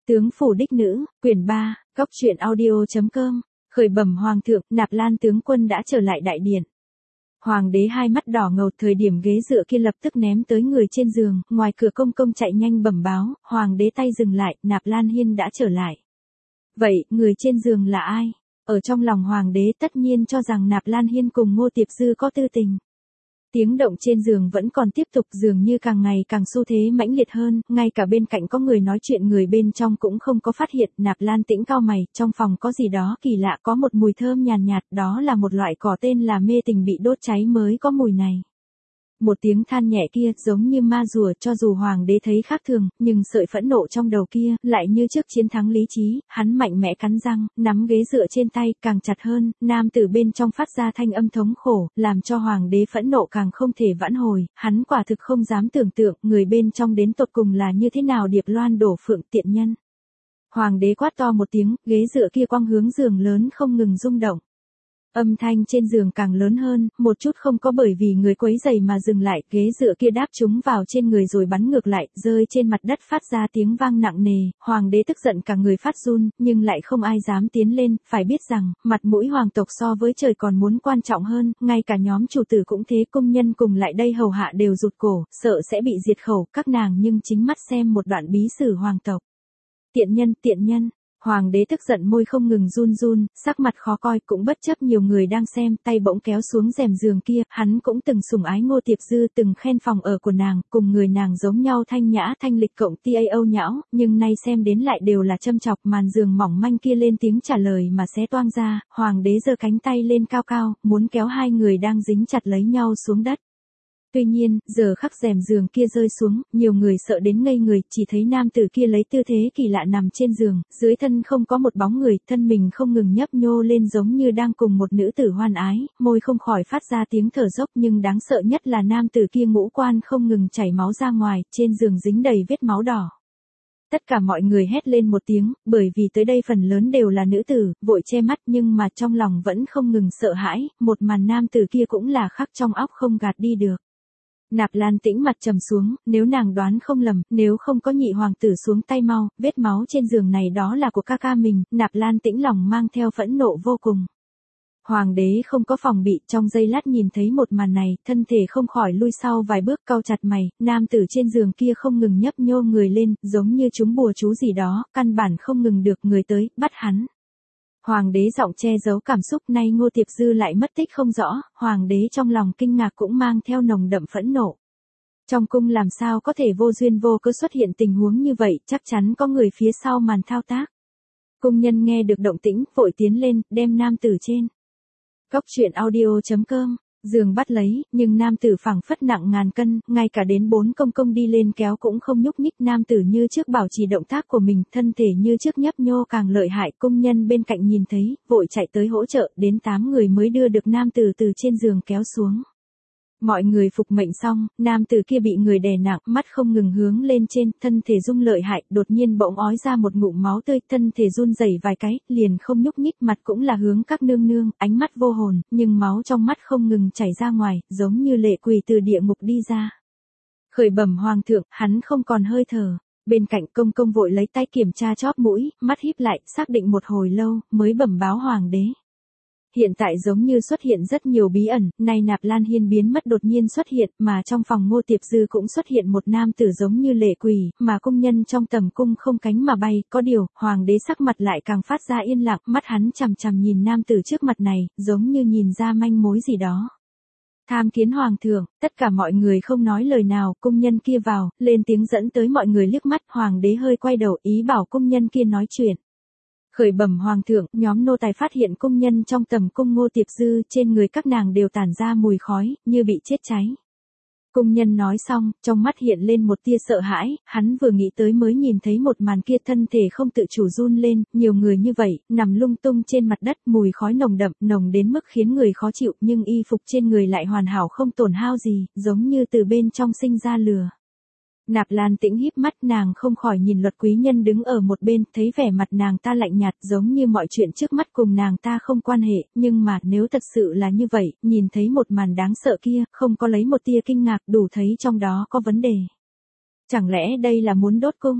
Tướng phủ đích nữ, quyển 3, góc truyện audio.com, khởi bẩm hoàng thượng, Nạp Lan tướng quân đã trở lại đại điện. Hoàng đế hai mắt đỏ ngầu, thời điểm ghế dựa kia lập tức ném tới người trên giường, ngoài cửa công công chạy nhanh bẩm báo, hoàng đế tay dừng lại, Nạp Lan Hiên đã trở lại. Vậy, người trên giường là ai? Ở trong lòng hoàng đế tất nhiên cho rằng Nạp Lan Hiên cùng Ngô Tiệp Dư có tư tình. Tiếng động trên giường vẫn còn tiếp tục, dường như càng ngày càng xu thế mãnh liệt hơn, ngay cả bên cạnh có người nói chuyện người bên trong cũng không có phát hiện. Nạp Lan Tĩnh cau mày, trong phòng có gì đó kỳ lạ, có một mùi thơm nhàn nhạt, đó là một loại cỏ tên là mê tình bị đốt cháy mới có mùi này. Một tiếng than nhẹ kia giống như ma rùa, cho dù hoàng đế thấy khác thường, nhưng sợi phẫn nộ trong đầu kia lại như trước chiến thắng lý trí. Hắn mạnh mẽ cắn răng, nắm ghế dựa trên tay càng chặt hơn, nam tử bên trong phát ra thanh âm thống khổ, làm cho hoàng đế phẫn nộ càng không thể vãn hồi. Hắn quả thực không dám tưởng tượng người bên trong đến tột cùng là như thế nào. Điệp Loan đổ phượng tiện nhân. Hoàng đế quát to một tiếng, ghế dựa kia quăng hướng giường lớn không ngừng rung động. Âm thanh trên giường càng lớn hơn, một chút không có bởi vì người quấy giày mà dừng lại, ghế dựa kia đáp trúng vào trên người rồi bắn ngược lại, rơi trên mặt đất phát ra tiếng vang nặng nề. Hoàng đế tức giận cả người phát run, nhưng lại không ai dám tiến lên, phải biết rằng, mặt mũi hoàng tộc so với trời còn muốn quan trọng hơn, ngay cả nhóm chủ tử cũng thế, công nhân cùng lại đây hầu hạ đều rụt cổ, sợ sẽ bị diệt khẩu, các nàng nhưng chính mắt xem một đoạn bí sử hoàng tộc. Tiện nhân, tiện nhân. Hoàng đế tức giận môi không ngừng run run, sắc mặt khó coi, cũng bất chấp nhiều người đang xem, tay bỗng kéo xuống rèm giường kia. Hắn cũng từng sủng ái Ngô Tiệp Dư, từng khen phòng ở của nàng, cùng người nàng giống nhau thanh nhã thanh lịch cộng tao nhão, nhưng nay xem đến lại đều là châm chọc. Màn giường mỏng manh kia lên tiếng trả lời mà xé toang ra, hoàng đế giơ cánh tay lên cao cao, muốn kéo hai người đang dính chặt lấy nhau xuống đất. Tuy nhiên, giờ khắc rèm giường kia rơi xuống, nhiều người sợ đến ngây người, chỉ thấy nam tử kia lấy tư thế kỳ lạ nằm trên giường, dưới thân không có một bóng người, thân mình không ngừng nhấp nhô lên giống như đang cùng một nữ tử hoan ái, môi không khỏi phát ra tiếng thở dốc, nhưng đáng sợ nhất là nam tử kia ngũ quan không ngừng chảy máu ra ngoài, trên giường dính đầy vết máu đỏ. Tất cả mọi người hét lên một tiếng, bởi vì tới đây phần lớn đều là nữ tử, vội che mắt, nhưng mà trong lòng vẫn không ngừng sợ hãi, một màn nam tử kia cũng là khắc trong óc không gạt đi được. Nạp Lan Tĩnh mặt trầm xuống, nếu nàng đoán không lầm, nếu không có nhị hoàng tử xuống tay mau, vết máu trên giường này đó là của ca ca mình. Nạp Lan Tĩnh lòng mang theo phẫn nộ vô cùng. Hoàng đế không có phòng bị, trong giây lát nhìn thấy một màn này, thân thể không khỏi lui sau vài bước, cau chặt mày. Nam tử trên giường kia không ngừng nhấp nhô người lên, giống như trúng bùa chú gì đó, căn bản không ngừng được người tới, bắt hắn. Hoàng đế giọng che giấu cảm xúc, nay Ngô Tiệp Dư lại mất tích không rõ, hoàng đế trong lòng kinh ngạc cũng mang theo nồng đậm phẫn nộ. Trong cung làm sao có thể vô duyên vô cớ xuất hiện tình huống như vậy, chắc chắn có người phía sau màn thao tác. Cung nhân nghe được động tĩnh, vội tiến lên, đem nam tử trên. Góc truyện audio.com, giường bắt lấy, nhưng nam tử phảng phất nặng ngàn cân, ngay cả đến 4 công công đi lên kéo cũng không nhúc nhích. Nam tử như trước bảo trì động tác của mình, thân thể như trước nhấp nhô càng lợi hại. Công nhân bên cạnh nhìn thấy, vội chạy tới hỗ trợ, đến 8 người mới đưa được nam tử từ trên giường kéo xuống. Mọi người phục mệnh xong, nam tử kia bị người đè nặng, mắt không ngừng hướng lên trên, thân thể rung lợi hại, đột nhiên bỗng ói ra một ngụm máu tươi, thân thể run rẩy vài cái, liền không nhúc nhích, mặt cũng là hướng các nương nương, ánh mắt vô hồn, nhưng máu trong mắt không ngừng chảy ra ngoài, giống như lệ quỷ từ địa ngục đi ra. Khởi bẩm hoàng thượng, hắn không còn hơi thở. Bên cạnh công công vội lấy tay kiểm tra chóp mũi, mắt híp lại, xác định một hồi lâu, mới bẩm báo hoàng đế. Hiện tại giống như xuất hiện rất nhiều bí ẩn, nay Nạp Lan Hiên biến mất đột nhiên xuất hiện, mà trong phòng Ngô Tiệp Dư cũng xuất hiện một nam tử giống như lệ quỷ, mà công nhân trong tầm cung không cánh mà bay. Có điều, hoàng đế sắc mặt lại càng phát ra yên lặng, mắt hắn chằm chằm nhìn nam tử trước mặt này, giống như nhìn ra manh mối gì đó. Tham kiến hoàng thượng, tất cả mọi người không nói lời nào, công nhân kia vào, lên tiếng dẫn tới mọi người liếc mắt, hoàng đế hơi quay đầu ý bảo công nhân kia nói chuyện. Khởi bẩm hoàng thượng, nhóm nô tài phát hiện công nhân trong tầm cung Ngô Tiệp Dư, trên người các nàng đều tản ra mùi khói, như bị chết cháy. Công nhân nói xong, trong mắt hiện lên một tia sợ hãi, hắn vừa nghĩ tới mới nhìn thấy một màn kia, thân thể không tự chủ run lên, nhiều người như vậy, nằm lung tung trên mặt đất, mùi khói nồng đậm, nồng đến mức khiến người khó chịu, nhưng y phục trên người lại hoàn hảo không tổn hao gì, giống như từ bên trong sinh ra lửa. Nạp Lan Tĩnh híp mắt, nàng không khỏi nhìn Luật quý nhân đứng ở một bên, thấy vẻ mặt nàng ta lạnh nhạt, giống như mọi chuyện trước mắt cùng nàng ta không quan hệ, nhưng mà nếu thật sự là như vậy, nhìn thấy một màn đáng sợ kia, không có lấy một tia kinh ngạc, đủ thấy trong đó có vấn đề. Chẳng lẽ đây là muốn đốt cung?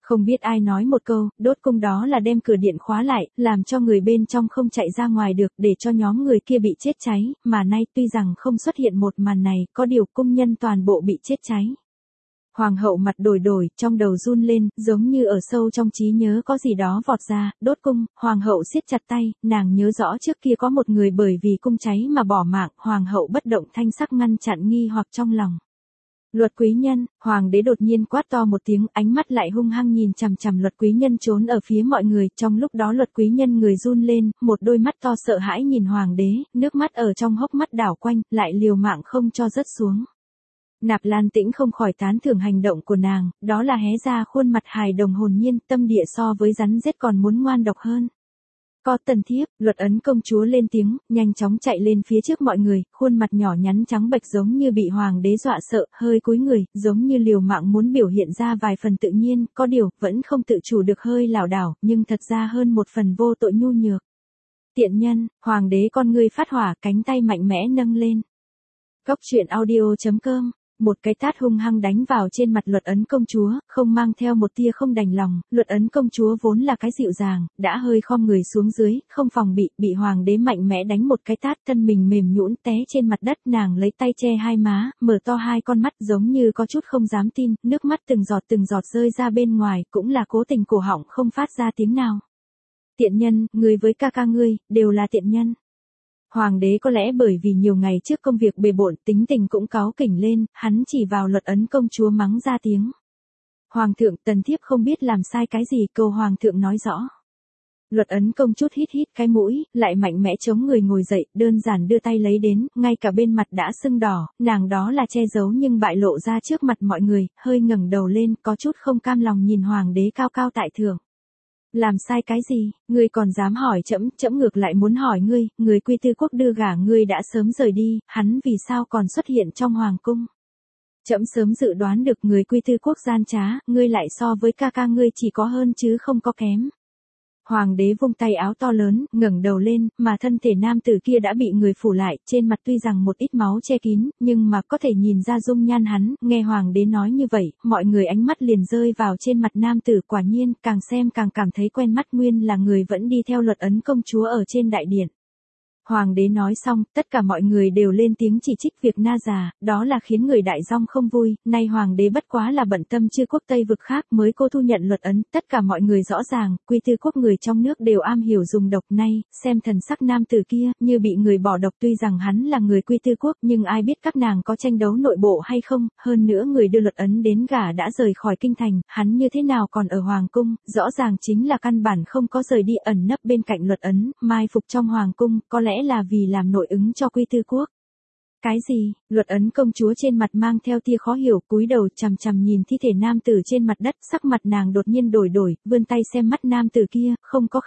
Không biết ai nói một câu, đốt cung đó là đem cửa điện khóa lại, làm cho người bên trong không chạy ra ngoài được để cho nhóm người kia bị chết cháy, mà nay tuy rằng không xuất hiện một màn này, có điều cung nhân toàn bộ bị chết cháy. Hoàng hậu mặt đổi đổi, trong đầu run lên, giống như ở sâu trong trí nhớ có gì đó vọt ra, đốt cung, hoàng hậu siết chặt tay, nàng nhớ rõ trước kia có một người bởi vì cung cháy mà bỏ mạng, hoàng hậu bất động thanh sắc ngăn chặn nghi hoặc trong lòng. Luật quý nhân, hoàng đế đột nhiên quát to một tiếng, ánh mắt lại hung hăng nhìn chằm chằm luật quý nhân trốn ở phía mọi người, trong lúc đó luật quý nhân người run lên, một đôi mắt to sợ hãi nhìn hoàng đế, nước mắt ở trong hốc mắt đảo quanh, lại liều mạng không cho rớt xuống. Nạp Lan Tĩnh không khỏi tán thưởng hành động của nàng, đó là hé ra khuôn mặt hài đồng hồn nhiên, tâm địa so với rắn rết còn muốn ngoan độc hơn. Có Tần Thiếp, Luật ấn công chúa lên tiếng, nhanh chóng chạy lên phía trước mọi người, khuôn mặt nhỏ nhắn trắng bệch giống như bị hoàng đế dọa sợ, hơi cúi người, giống như liều mạng muốn biểu hiện ra vài phần tự nhiên, có điều, vẫn không tự chủ được hơi lảo đảo, nhưng thật ra hơn một phần vô tội nhu nhược. Tiện nhân, hoàng đế con ngươi phát hỏa, cánh tay mạnh mẽ nâng lên. Cốc truyện audio.com Một cái tát hung hăng đánh vào trên mặt Luật ấn công chúa, không mang theo một tia không đành lòng, Luật ấn công chúa vốn là cái dịu dàng, đã hơi khom người xuống dưới, không phòng bị hoàng đế mạnh mẽ đánh một cái tát, thân mình mềm nhũn té trên mặt đất, nàng lấy tay che hai má, mở to hai con mắt giống như có chút không dám tin, nước mắt từng giọt rơi ra bên ngoài, cũng là cố tình cổ họng không phát ra tiếng nào. Tiện nhân, ngươi với ca ca ngươi, đều là tiện nhân. Hoàng đế có lẽ bởi vì nhiều ngày trước công việc bề bộn, tính tình cũng cáu kỉnh lên, hắn chỉ vào Luật ấn công chúa mắng ra tiếng. Hoàng thượng, Tần Thiếp không biết làm sai cái gì, cầu hoàng thượng nói rõ. Luật ấn công chút hít cái mũi, lại mạnh mẽ chống người ngồi dậy, đơn giản đưa tay lấy đến, ngay cả bên mặt đã sưng đỏ, nàng đó là che giấu nhưng bại lộ ra trước mặt mọi người, hơi ngẩng đầu lên, có chút không cam lòng nhìn hoàng đế cao cao tại thượng. Làm sai cái gì, ngươi còn dám hỏi trẫm ngược lại muốn hỏi ngươi, người Quy Tư Quốc đưa gả ngươi đã sớm rời đi, hắn vì sao còn xuất hiện trong hoàng cung? Trẫm sớm dự đoán được người Quy Tư Quốc gian trá, ngươi lại so với ca ca ngươi chỉ có hơn chứ không có kém. Hoàng đế vung tay áo to lớn, ngẩng đầu lên, mà thân thể nam tử kia đã bị người phủ lại, trên mặt tuy rằng một ít máu che kín, nhưng mà có thể nhìn ra dung nhan hắn, nghe hoàng đế nói như vậy, mọi người ánh mắt liền rơi vào trên mặt nam tử, quả nhiên, càng xem càng cảm thấy quen mắt, nguyên là người vẫn đi theo Luật ấn công chúa ở trên đại điện. Hoàng đế nói xong, tất cả mọi người đều lên tiếng chỉ trích việc na già, đó là khiến người đại dong không vui, nay hoàng đế bất quá là bận tâm chư quốc Tây vực khác mới cô thu nhận Luật ấn, tất cả mọi người rõ ràng, Quy Tư Quốc người trong nước đều am hiểu dùng độc, nay, xem thần sắc nam tử kia, như bị người bỏ độc, tuy rằng hắn là người Quy Tư Quốc, nhưng ai biết các nàng có tranh đấu nội bộ hay không, hơn nữa người đưa Luật ấn đến gả đã rời khỏi kinh thành, hắn như thế nào còn ở hoàng cung, rõ ràng chính là căn bản không có rời đi, ẩn nấp bên cạnh Luật ấn, mai phục trong hoàng cung, có lẽ là vì làm nội ứng cho Quy Tư Quốc. Cái gì? Luật ấn công chúa trên mặt mang theo tia khó hiểu, cúi đầu chằm chằm nhìn thi thể nam tử trên mặt đất, sắc mặt nàng đột nhiên đổi, vươn tay xem mắt nam tử kia, không có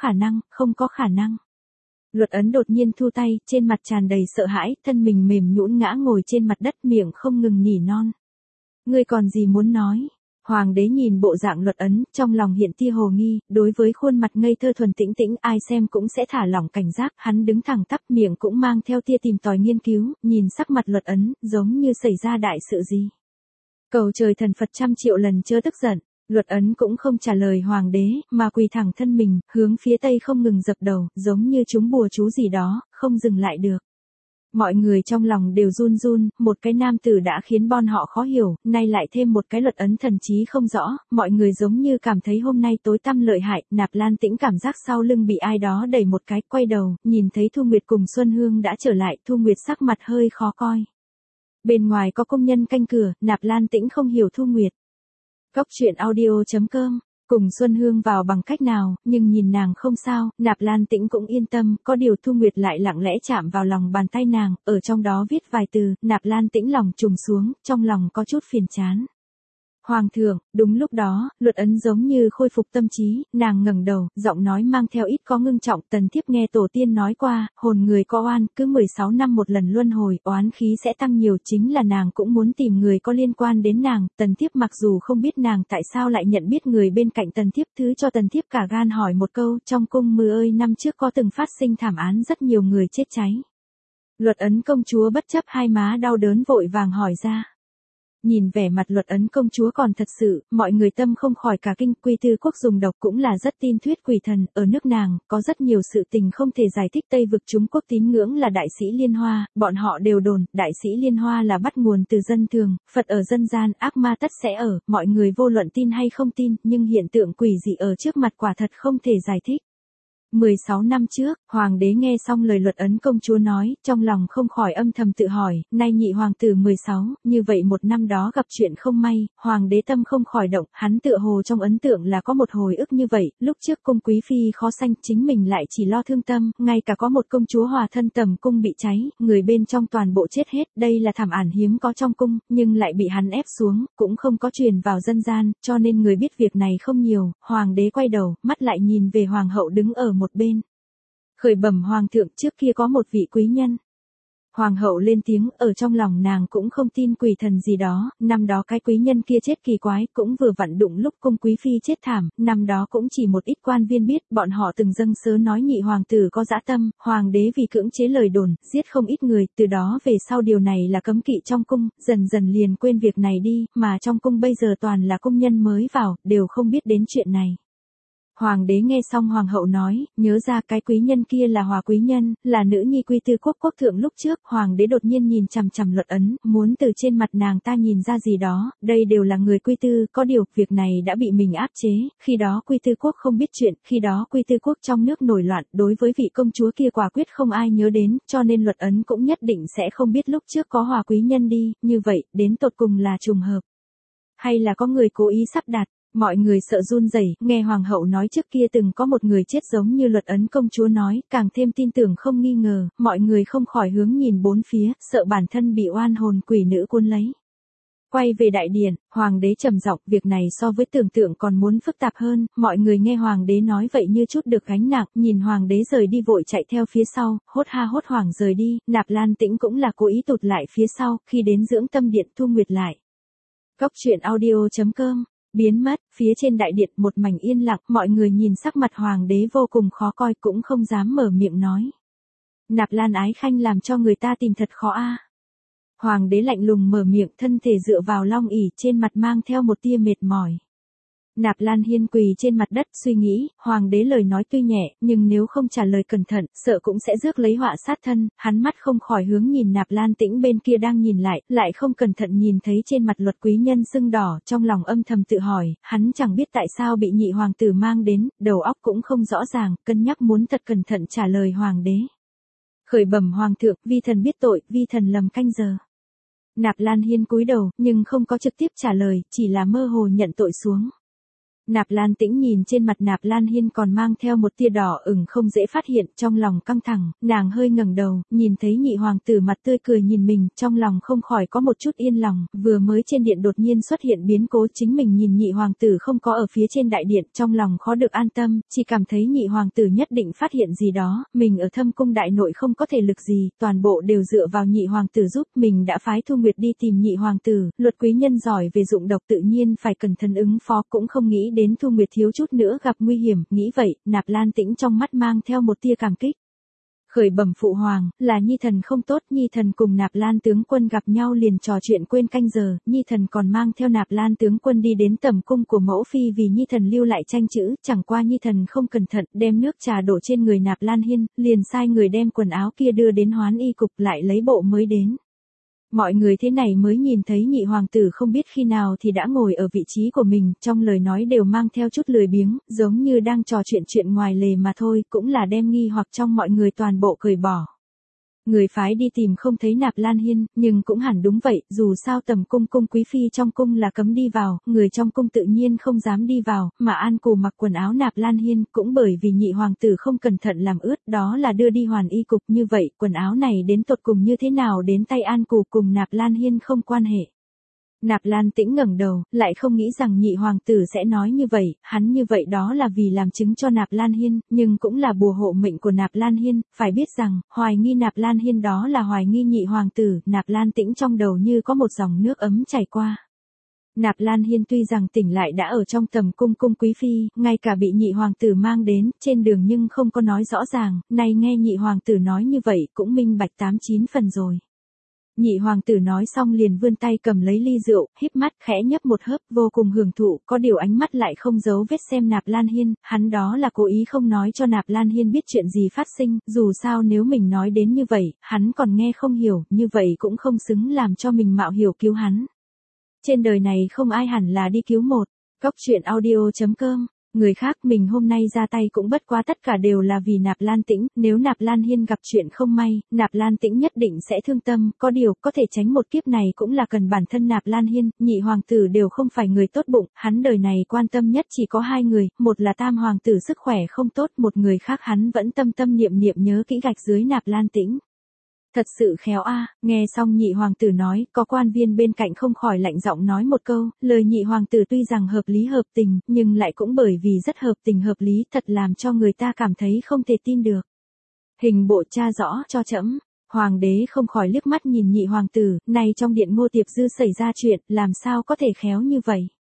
khả năng. Luật ấn đột nhiên thu tay, trên mặt tràn đầy sợ hãi, thân mình mềm nhũn ngã ngồi trên mặt đất, miệng không ngừng nỉ non. Ngươi còn gì muốn nói? Hoàng đế nhìn bộ dạng Luật ấn, trong lòng hiện tia hồ nghi, đối với khuôn mặt ngây thơ thuần tĩnh, ai xem cũng sẽ thả lỏng cảnh giác, hắn đứng thẳng tắp, miệng cũng mang theo tia tìm tòi nghiên cứu, nhìn sắc mặt Luật ấn, giống như xảy ra đại sự gì. Cầu trời thần Phật 100 triệu lần chớ tức giận, Luật ấn cũng không trả lời hoàng đế, mà quỳ thẳng thân mình, hướng phía tây không ngừng dập đầu, giống như chúng bùa chú gì đó, không dừng lại được. Mọi người trong lòng đều run, một cái nam tử đã khiến bọn họ khó hiểu, nay lại thêm một cái Luật ấn thần trí không rõ, mọi người giống như cảm thấy hôm nay tối tăm lợi hại, Nạp Lan Tĩnh cảm giác sau lưng bị ai đó đẩy một cái, quay đầu, nhìn thấy Thu Nguyệt cùng Xuân Hương đã trở lại, Thu Nguyệt sắc mặt hơi khó coi. Bên ngoài có công nhân canh cửa, Nạp Lan Tĩnh không hiểu Thu Nguyệt. Cốc truyện audio.com Cùng Xuân Hương vào bằng cách nào, nhưng nhìn nàng không sao, Nạp Lan Tĩnh cũng yên tâm, có điều Thu Nguyệt lại lặng lẽ chạm vào lòng bàn tay nàng, ở trong đó viết vài từ, Nạp Lan Tĩnh lòng trùng xuống, trong lòng có chút phiền chán. Hoàng thượng, đúng lúc đó, Luật ấn giống như khôi phục tâm trí, nàng ngẩng đầu, giọng nói mang theo ít có ngưng trọng, Tần Thiếp nghe tổ tiên nói qua, hồn người có oan, cứ 16 năm một lần luân hồi, oán khí sẽ tăng nhiều, chính là nàng cũng muốn tìm người có liên quan đến nàng, Tần Thiếp mặc dù không biết nàng tại sao lại nhận biết người bên cạnh Tần Thiếp, thứ cho Tần Thiếp cả gan hỏi một câu, trong cung mưa ơi năm trước có từng phát sinh thảm án rất nhiều người chết cháy. Luật ấn công chúa bất chấp hai má đau đớn vội vàng hỏi ra. Nhìn vẻ mặt Luật Ấn công chúa còn thật sự, mọi người tâm không khỏi cả kinh. Quy Tư Quốc dùng độc cũng là rất tin thuyết quỷ thần, ở nước nàng, có rất nhiều sự tình không thể giải thích. Tây vực Trung Quốc tín ngưỡng là đại sĩ Liên Hoa, bọn họ đều đồn, đại sĩ Liên Hoa là bắt nguồn từ dân thường, Phật ở dân gian, ác ma tất sẽ ở, mọi người vô luận tin hay không tin, nhưng hiện tượng quỷ dị ở trước mặt quả thật không thể giải thích. 16 năm trước, hoàng đế nghe xong lời Luật Ấn công chúa nói, trong lòng không khỏi âm thầm tự hỏi, nay nhị hoàng tử 16, như vậy một năm đó gặp chuyện không may, hoàng đế tâm không khỏi động, hắn tựa hồ trong ấn tượng là có một hồi ức như vậy, lúc trước cung quý phi khó sanh, chính mình lại chỉ lo thương tâm, ngay cả có một công chúa hòa thân tầm cung bị cháy, người bên trong toàn bộ chết hết, đây là thảm án hiếm có trong cung, nhưng lại bị hắn ép xuống, cũng không có truyền vào dân gian, cho nên người biết việc này không nhiều. Hoàng đế quay đầu, mắt lại nhìn về hoàng hậu đứng ở một bên. Khởi bẩm hoàng thượng, trước kia có một vị quý nhân. Hoàng hậu lên tiếng, ở trong lòng nàng cũng không tin quỷ thần gì đó, năm đó cái quý nhân kia chết kỳ quái, cũng vừa vặn đụng lúc cung quý phi chết thảm, năm đó cũng chỉ một ít quan viên biết, bọn họ từng dâng sớ nói nhị hoàng tử có dã tâm, hoàng đế vì cưỡng chế lời đồn, giết không ít người, từ đó về sau điều này là cấm kỵ trong cung, dần dần liền quên việc này đi, mà trong cung bây giờ toàn là công nhân mới vào, đều không biết đến chuyện này. Hoàng đế nghe xong hoàng hậu nói, nhớ ra cái quý nhân kia là Hòa quý nhân, là nữ nhi Quy Tư Quốc quốc thượng lúc trước, hoàng đế đột nhiên nhìn chằm chằm Luật Ấn, muốn từ trên mặt nàng ta nhìn ra gì đó, đây đều là người Quy Tư, có điều, việc này đã bị mình áp chế, khi đó Quy Tư Quốc không biết chuyện, khi đó Quy Tư Quốc trong nước nổi loạn, đối với vị công chúa kia quả quyết không ai nhớ đến, cho nên Luật Ấn cũng nhất định sẽ không biết lúc trước có Hòa quý nhân đi, như vậy, đến tột cùng là trùng hợp. Hay là có người cố ý sắp đặt. Mọi người sợ run rẩy, nghe hoàng hậu nói trước kia từng có một người chết giống như Luật Ấn công chúa nói, càng thêm tin tưởng không nghi ngờ, mọi người không khỏi hướng nhìn bốn phía, sợ bản thân bị oan hồn quỷ nữ cuốn lấy. Quay về đại điện, hoàng đế trầm giọng, việc này so với tưởng tượng còn muốn phức tạp hơn, mọi người nghe hoàng đế nói vậy như chút được gánh nặng, nhìn hoàng đế rời đi vội chạy theo phía sau, hốt ha hốt hoảng rời đi, Nạp Lan Tĩnh cũng là cố ý tụt lại phía sau, khi đến dưỡng tâm điện Thu Nguyệt lại. Cóc truyện audio.com biến mất, phía trên đại điện một mảnh yên lặng, mọi người nhìn sắc mặt hoàng đế vô cùng khó coi cũng không dám mở miệng nói. Nạp Lan Ái Khanh làm cho người ta tìm thật khó a. Hoàng đế lạnh lùng mở miệng, thân thể dựa vào long ỷ, trên mặt mang theo một tia mệt mỏi. Nạp Lan Hiên quỳ trên mặt đất suy nghĩ, hoàng đế lời nói tuy nhẹ, nhưng nếu không trả lời cẩn thận, sợ cũng sẽ rước lấy họa sát thân, hắn mắt không khỏi hướng nhìn Nạp Lan Tĩnh bên kia đang nhìn lại không cẩn thận nhìn thấy trên mặt Luật quý nhân sưng đỏ, trong lòng âm thầm tự hỏi, hắn chẳng biết tại sao bị nhị hoàng tử mang đến, đầu óc cũng không rõ ràng, cân nhắc muốn thật cẩn thận trả lời hoàng đế. Khởi bẩm hoàng thượng, vi thần biết tội, vi thần lầm canh giờ. Nạp Lan Hiên cúi đầu, nhưng không có trực tiếp trả lời, chỉ là mơ hồ nhận tội xuống. Nạp Lan Tĩnh nhìn trên mặt Nạp Lan Hiên còn mang theo một tia đỏ ửng không dễ phát hiện, trong lòng căng thẳng, nàng hơi ngẩng đầu, nhìn thấy nhị hoàng tử mặt tươi cười nhìn mình, trong lòng không khỏi có một chút yên lòng, vừa mới trên điện đột nhiên xuất hiện biến cố, chính mình nhìn nhị hoàng tử không có ở phía trên đại điện, trong lòng khó được an tâm, chỉ cảm thấy nhị hoàng tử nhất định phát hiện gì đó, mình ở thâm cung đại nội không có thể lực gì, toàn bộ đều dựa vào nhị hoàng tử giúp, mình đã phái Thu Nguyệt đi tìm nhị hoàng tử, Luật quý nhân giỏi về dụng độc tự nhiên phải cẩn thận ứng phó, cũng không nghĩ đến Thu Nguyệt thiếu chút nữa gặp nguy hiểm, nghĩ vậy, Nạp Lan Tĩnh trong mắt mang theo một tia cảm kích. Khởi bẩm phụ hoàng, là Nhi thần không tốt, Nhi thần cùng Nạp Lan tướng quân gặp nhau liền trò chuyện quên canh giờ, Nhi thần còn mang theo Nạp Lan tướng quân đi đến tẩm cung của mẫu phi vì Nhi thần lưu lại tranh chữ, chẳng qua Nhi thần không cẩn thận, đem nước trà đổ trên người Nạp Lan Hiên, liền sai người đem quần áo kia đưa đến Hoán y cục lại lấy bộ mới đến. Mọi người thế này mới nhìn thấy nhị hoàng tử không biết khi nào thì đã ngồi ở vị trí của mình, trong lời nói đều mang theo chút lười biếng, giống như đang trò chuyện ngoài lề mà thôi, cũng là đem nghi hoặc trong mọi người toàn bộ cởi bỏ. Người phái đi tìm không thấy Nạp Lan Hiên, nhưng cũng hẳn đúng vậy, dù sao tầm cung quý phi trong cung là cấm đi vào, người trong cung tự nhiên không dám đi vào, mà An Cù mặc quần áo Nạp Lan Hiên, cũng bởi vì nhị hoàng tử không cẩn thận làm ướt, đó là đưa đi Hoàn y cục, như vậy, quần áo này đến tột cùng như thế nào đến tay An Cù cùng Nạp Lan Hiên không quan hệ. Nạp Lan Tĩnh ngẩng đầu, lại không nghĩ rằng nhị hoàng tử sẽ nói như vậy, hắn như vậy đó là vì làm chứng cho Nạp Lan Hiên, nhưng cũng là bùa hộ mệnh của Nạp Lan Hiên, phải biết rằng, hoài nghi Nạp Lan Hiên đó là hoài nghi nhị hoàng tử, Nạp Lan Tĩnh trong đầu như có một dòng nước ấm chảy qua. Nạp Lan Hiên tuy rằng tỉnh lại đã ở trong tầm cung quý phi, ngay cả bị nhị hoàng tử mang đến, trên đường nhưng không có nói rõ ràng, nay nghe nhị hoàng tử nói như vậy cũng minh bạch 89 phần rồi. Nhị hoàng tử nói xong liền vươn tay cầm lấy ly rượu, híp mắt khẽ nhấp một hớp, vô cùng hưởng thụ, có điều ánh mắt lại không giấu vết xem Nạp Lan Hiên, hắn đó là cố ý không nói cho Nạp Lan Hiên biết chuyện gì phát sinh, dù sao nếu mình nói đến như vậy, hắn còn nghe không hiểu, như vậy cũng không xứng làm cho mình mạo hiểu cứu hắn. Trên đời này không ai hẳn là đi cứu một. Cóc truyện audio.com. Người khác mình hôm nay ra tay cũng bất quá tất cả đều là vì Nạp Lan Tĩnh, nếu Nạp Lan Hiên gặp chuyện không may, Nạp Lan Tĩnh nhất định sẽ thương tâm, có điều, có thể tránh một kiếp này cũng là cần bản thân Nạp Lan Hiên, nhị hoàng tử đều không phải người tốt bụng, hắn đời này quan tâm nhất chỉ có hai người, một là tam hoàng tử sức khỏe không tốt, một người khác hắn vẫn tâm tâm niệm niệm nhớ kỹ gạch dưới Nạp Lan Tĩnh. Thật sự khéo a. Nghe xong nhị hoàng tử nói, có quan viên bên cạnh không khỏi lạnh giọng nói một câu, lời nhị hoàng tử tuy rằng hợp lý hợp tình, nhưng lại cũng bởi vì rất hợp tình hợp lý, thật làm cho người ta cảm thấy không thể tin được. Hình bộ tra rõ cho trẫm. Hoàng đế không khỏi liếc mắt nhìn nhị hoàng tử, này trong điện Ngô Tiệp Dư xảy ra chuyện, làm sao có thể khéo như vậy.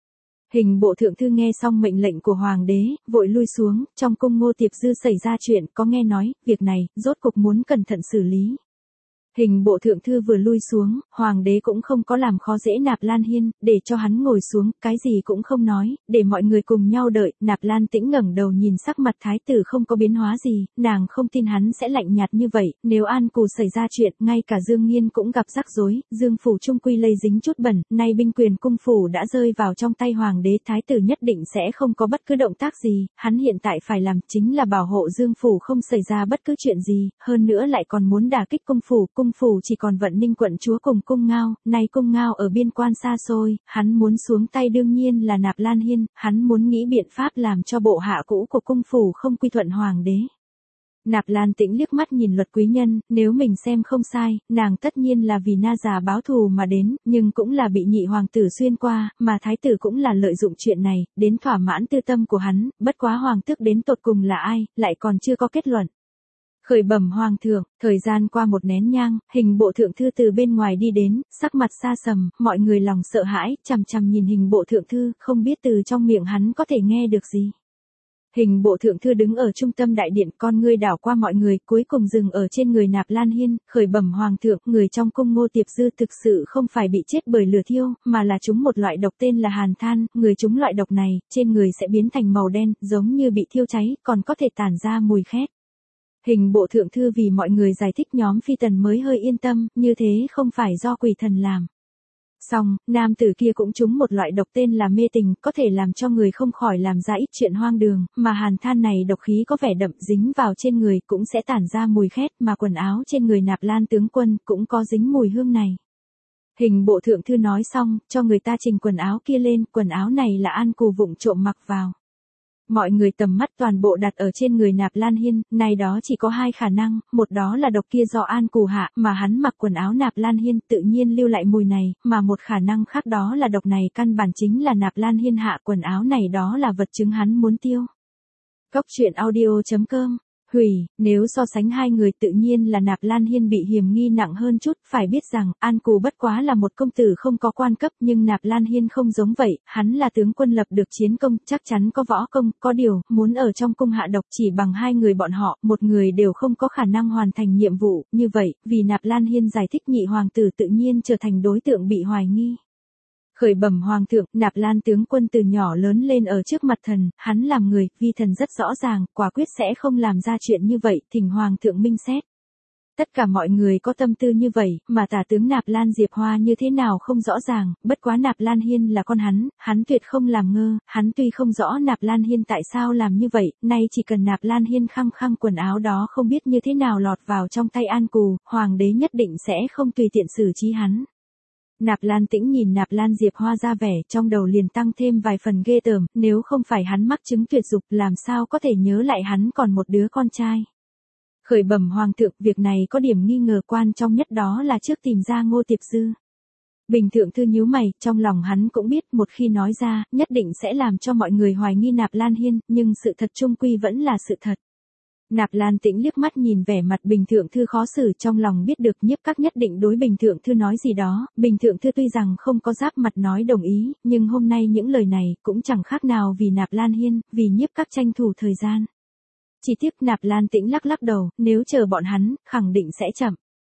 Hình bộ thượng thư nghe xong mệnh lệnh của hoàng đế, vội lui xuống, trong cung Ngô Tiệp Dư xảy ra chuyện, có nghe nói, việc này, rốt cục muốn cẩn thận xử lý. Hình bộ thượng thư vừa lui xuống, hoàng đế cũng không có làm khó dễ Nạp Lan Hiên, để cho hắn ngồi xuống, cái gì cũng không nói, để mọi người cùng nhau đợi. Nạp Lan Tĩnh ngẩng đầu nhìn sắc mặt thái tử không có biến hóa gì, nàng không tin hắn sẽ lạnh nhạt như vậy, nếu An Cù xảy ra chuyện, ngay cả Dương Nghiên cũng gặp rắc rối, Dương phủ trung quy lây dính chút bẩn, nay binh quyền cung phủ đã rơi vào trong tay hoàng đế, thái tử nhất định sẽ không có bất cứ động tác gì, hắn hiện tại phải làm chính là bảo hộ Dương phủ không xảy ra bất cứ chuyện gì, hơn nữa lại còn muốn đả kích cung phủ chỉ còn Vận Ninh quận chúa cùng cung Ngao, nay cung Ngao ở biên quan xa xôi, hắn muốn xuống tay đương nhiên là Nạp Lan Hiên, hắn muốn nghĩ biện pháp làm cho bộ hạ cũ của cung phủ không quy thuận hoàng đế. Nạp Lan Tĩnh liếc mắt nhìn Luật Quý Nhân, nếu mình xem không sai, nàng tất nhiên là vì Na già báo thù mà đến, nhưng cũng là bị nhị hoàng tử xuyên qua, mà thái tử cũng là lợi dụng chuyện này, đến thỏa mãn tư tâm của hắn, bất quá hoàng tước đến tột cùng là ai, lại còn chưa có kết luận. Khởi bẩm hoàng thượng, thời gian qua một nén nhang, hình bộ thượng thư từ bên ngoài đi đến, sắc mặt xa sầm, mọi người lòng sợ hãi, chằm chằm nhìn hình bộ thượng thư, không biết từ trong miệng hắn có thể nghe được gì. Hình bộ thượng thư đứng ở trung tâm đại điện, con ngươi đảo qua mọi người, cuối cùng dừng ở trên người Nạp Lan Hiên, khởi bẩm hoàng thượng, người trong cung Ngô Tiệp Dư thực sự không phải bị chết bởi lửa thiêu, mà là trúng một loại độc tên là hàn than, người trúng loại độc này, trên người sẽ biến thành màu đen, giống như bị thiêu cháy, còn có thể tản ra mùi khét. Hình bộ thượng thư vì mọi người giải thích nhóm phi tần mới hơi yên tâm, như thế không phải do quỷ thần làm. Xong, nam tử kia cũng trúng một loại độc tên là mê tình, có thể làm cho người không khỏi làm ra ít chuyện hoang đường, mà hàn than này độc khí có vẻ đậm dính vào trên người cũng sẽ tản ra mùi khét, mà quần áo trên người Nạp Lan tướng quân cũng có dính mùi hương này. Hình bộ thượng thư nói xong, cho người ta trình quần áo kia lên, quần áo này là An Cù vụng trộm mặc vào. Mọi người tầm mắt toàn bộ đặt ở trên người Nạp Lan Hiên, này đó chỉ có hai khả năng, một đó là độc kia do An Cù hạ, mà hắn mặc quần áo Nạp Lan Hiên tự nhiên lưu lại mùi này, mà một khả năng khác đó là độc này căn bản chính là Nạp Lan Hiên hạ quần áo này đó là vật chứng hắn muốn tiêu. Cóc truyện audio.com. Hủy, nếu so sánh hai người tự nhiên là Nạp Lan Hiên bị hiểm nghi nặng hơn chút, phải biết rằng, An Cù bất quá là một công tử không có quan cấp, nhưng Nạp Lan Hiên không giống vậy, hắn là tướng quân lập được chiến công, chắc chắn có võ công, có điều, muốn ở trong cung hạ độc chỉ bằng hai người bọn họ, một người đều không có khả năng hoàn thành nhiệm vụ, như vậy, vì Nạp Lan Hiên giải thích nhị hoàng tử tự nhiên trở thành đối tượng bị hoài nghi. Khởi bẩm hoàng thượng, Nạp Lan tướng quân từ nhỏ lớn lên ở trước mặt thần, hắn làm người, vi thần rất rõ ràng, quả quyết sẽ không làm ra chuyện như vậy, thỉnh hoàng thượng minh xét. Tất cả mọi người có tâm tư như vậy, mà tả tướng Nạp Lan Diệp Hoa như thế nào không rõ ràng, bất quá Nạp Lan Hiên là con hắn tuyệt không làm ngơ, hắn tuy không rõ Nạp Lan Hiên tại sao làm như vậy, nay chỉ cần Nạp Lan Hiên khăng khăng quần áo đó không biết như thế nào lọt vào trong tay An Cù, hoàng đế nhất định sẽ không tùy tiện xử trí hắn. Nạp Lan Tĩnh nhìn Nạp Lan Diệp Hoa ra vẻ, trong đầu liền tăng thêm vài phần ghê tởm, nếu không phải hắn mắc chứng tuyệt dục, làm sao có thể nhớ lại hắn còn một đứa con trai. Khởi bẩm hoàng thượng, việc này có điểm nghi ngờ quan trọng nhất đó là trước tìm ra Ngô Tiệp Dư. Bình thượng thư nhíu mày, trong lòng hắn cũng biết một khi nói ra, nhất định sẽ làm cho mọi người hoài nghi Nạp Lan Hiên, nhưng sự thật chung quy vẫn là sự thật. Nạp Lan Tĩnh liếc mắt nhìn vẻ mặt Bình thượng thư khó xử, trong lòng biết được Nhiếp Các nhất định đối Bình thượng thư nói gì đó, Bình thượng thư tuy rằng không có giáp mặt nói đồng ý, nhưng hôm nay những lời này cũng chẳng khác nào vì Nạp Lan Hiên, vì Nhiếp Các tranh thủ thời gian. Chỉ tiếc Nạp Lan Tĩnh lắc lắc đầu, nếu chờ bọn hắn, khẳng định sẽ chậm.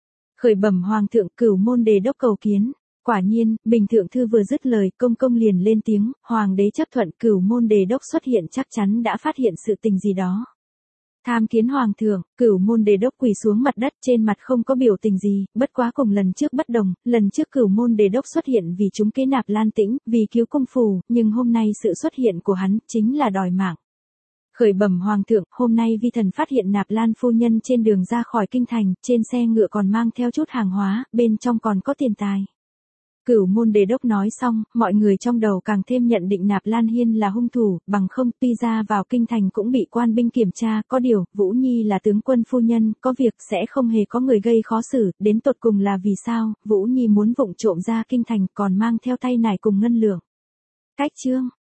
Khởi bẩm hoàng thượng, Cửu môn đề đốc cầu kiến. Quả nhiên, Bình thượng thư vừa dứt lời, công công liền lên tiếng, hoàng đế chấp thuận. Cửu môn đề đốc xuất hiện chắc chắn đã phát hiện sự tình gì đó. Tham kiến hoàng thượng. Cửu môn đề đốc quỳ xuống mặt đất, trên mặt không có biểu tình gì, bất quá cùng lần trước bất đồng, lần trước cửu môn đề đốc xuất hiện vì chúng kế Nạp Lan Tĩnh, vì cứu công phù, nhưng hôm nay sự xuất hiện của hắn chính là đòi mạng. Khởi bẩm hoàng thượng, hôm nay vi thần phát hiện Nạp Lan phu nhân trên đường ra khỏi kinh thành, trên xe ngựa còn mang theo chút hàng hóa, bên trong còn có tiền tài. Cửu môn đề đốc nói xong, mọi người trong đầu càng thêm nhận định Nạp Lan Hiên là hung thủ, bằng không tuy ra vào kinh thành cũng bị quan binh kiểm tra, có điều, Vũ Nhi là tướng quân phu nhân, có việc sẽ không hề có người gây khó xử, đến tột cùng là vì sao, Vũ Nhi muốn vụng trộm ra kinh thành còn mang theo tay nải cùng ngân lượng. Cách chương.